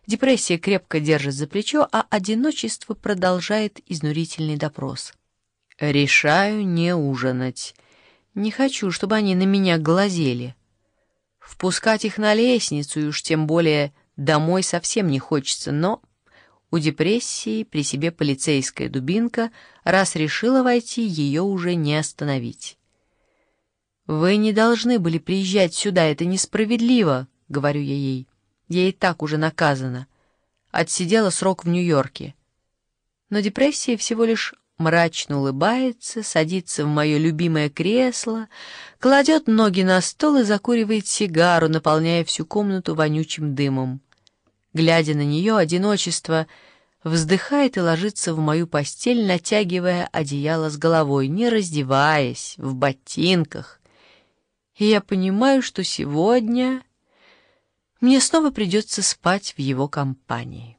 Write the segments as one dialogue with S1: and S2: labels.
S1: Депрессия крепко держит за плечо, а одиночество продолжает изнурительный допрос. Решаю не ужинать. Не хочу, чтобы они на меня глазели. Впускать их на лестницу, и уж тем более домой совсем не хочется, но у депрессии при себе полицейская дубинка, раз решила войти, ее уже не остановить. «Вы не должны были приезжать сюда, это несправедливо», — говорю я ей. Я и так уже наказана. Отсидела срок в Нью-Йорке. Но депрессия всего лишь мрачно улыбается, садится в мое любимое кресло, кладет ноги на стол и закуривает сигару, наполняя всю комнату вонючим дымом. Глядя на нее, одиночество вздыхает и ложится в мою постель, натягивая одеяло с головой, не раздеваясь, в ботинках. И я понимаю, что сегодня мне снова придется спать в его компании.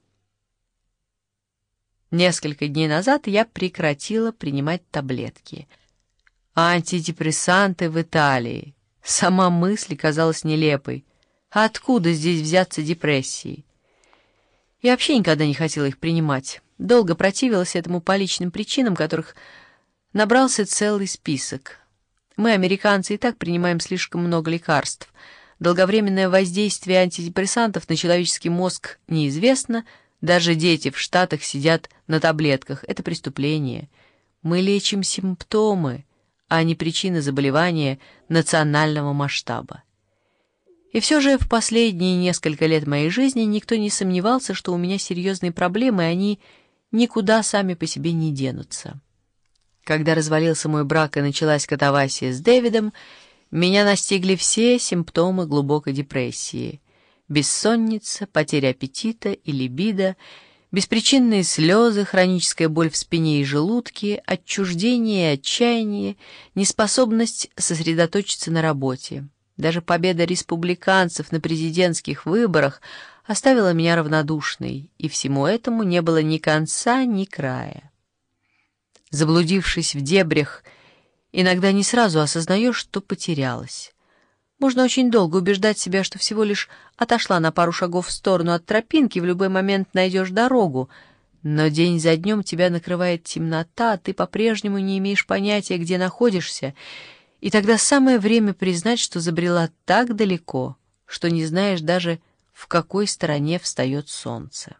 S1: Несколько дней назад я прекратила принимать таблетки. Антидепрессанты в Италии. Сама мысль казалась нелепой. А откуда здесь взяться депрессии? Я вообще никогда не хотела их принимать. Долго противилась этому по личным причинам, которых набрался целый список. Мы, американцы, и так принимаем слишком много лекарств. Долговременное воздействие антидепрессантов на человеческий мозг неизвестно. Даже дети в Штатах сидят на таблетках. Это преступление. Мы лечим симптомы, а не причины заболевания национального масштаба. И все же в последние несколько лет моей жизни никто не сомневался, что у меня серьезные проблемы, и они никуда сами по себе не денутся. Когда развалился мой брак и началась катавасия с Дэвидом, меня настигли все симптомы глубокой депрессии. Бессонница, потеря аппетита и либидо, беспричинные слезы, хроническая боль в спине и желудке, отчуждение и отчаяние, неспособность сосредоточиться на работе. Даже победа республиканцев на президентских выборах оставила меня равнодушной, и всему этому не было ни конца, ни края. Заблудившись в дебрях, иногда не сразу осознаешь, что потерялась. Можно очень долго убеждать себя, что всего лишь отошла на пару шагов в сторону от тропинки, в любой момент найдешь дорогу, но день за днем тебя накрывает темнота, а ты по-прежнему не имеешь понятия, где находишься, и тогда самое время признать, что забрела так далеко, что не знаешь даже, в какой стороне встает солнце.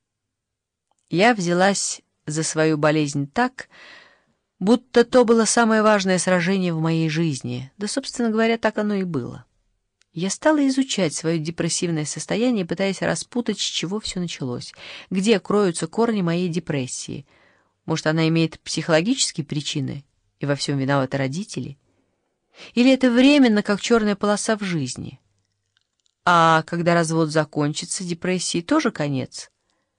S1: Я взялась за свою болезнь так, будто то было самое важное сражение в моей жизни. Да, собственно говоря, так оно и было. Я стала изучать свое депрессивное состояние, пытаясь распутать, с чего все началось, где кроются корни моей депрессии. Может, она имеет психологические причины, и во всем виноваты родители? Или это временно, как черная полоса в жизни? А когда развод закончится, депрессии тоже конец?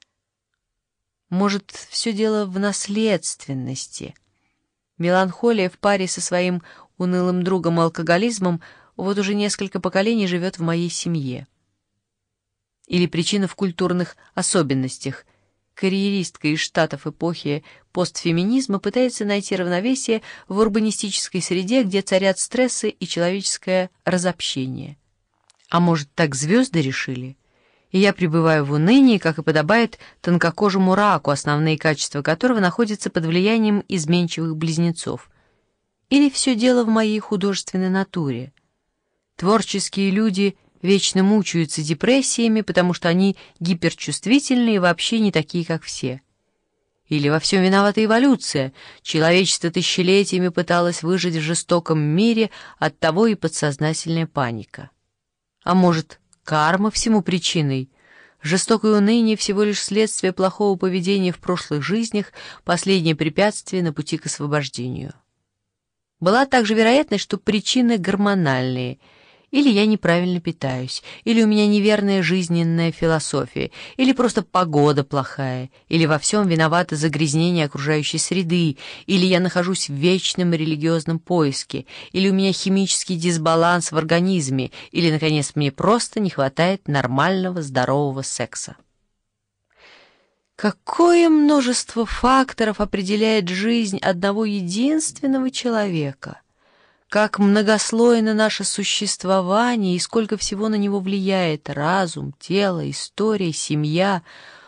S1: Может, все дело в наследственности? Меланхолия в паре со своим унылым другом-алкоголизмом вот уже несколько поколений живет в моей семье. Или причина в культурных особенностях. Карьеристка из Штатов эпохи постфеминизма пытается найти равновесие в урбанистической среде, где царят стрессы и человеческое разобщение. А может, так звезды решили? И я пребываю в унынии, как и подобает тонкокожему раку, основные качества которого находятся под влиянием изменчивых близнецов. Или все дело в моей художественной натуре? Творческие люди вечно мучаются депрессиями, потому что они гиперчувствительны и вообще не такие, как все. Или во всем виновата эволюция? Человечество тысячелетиями пыталось выжить в жестоком мире, оттого и подсознательная паника. А может, карма всему причиной? Жестокое уныние всего лишь следствие плохого поведения в прошлых жизнях, последнее препятствие на пути к освобождению. Была также вероятность, что причины гормональные. Или я неправильно питаюсь, или у меня неверная жизненная философия, или просто погода плохая, или во всем виновато загрязнение окружающей среды, или я нахожусь в вечном религиозном поиске, или у меня химический дисбаланс в организме, или, наконец, мне просто не хватает нормального здорового секса. Какое множество факторов определяет жизнь одного единственного человека? как многослойно наше существование и сколько всего на него влияет: разум, тело, история, семья.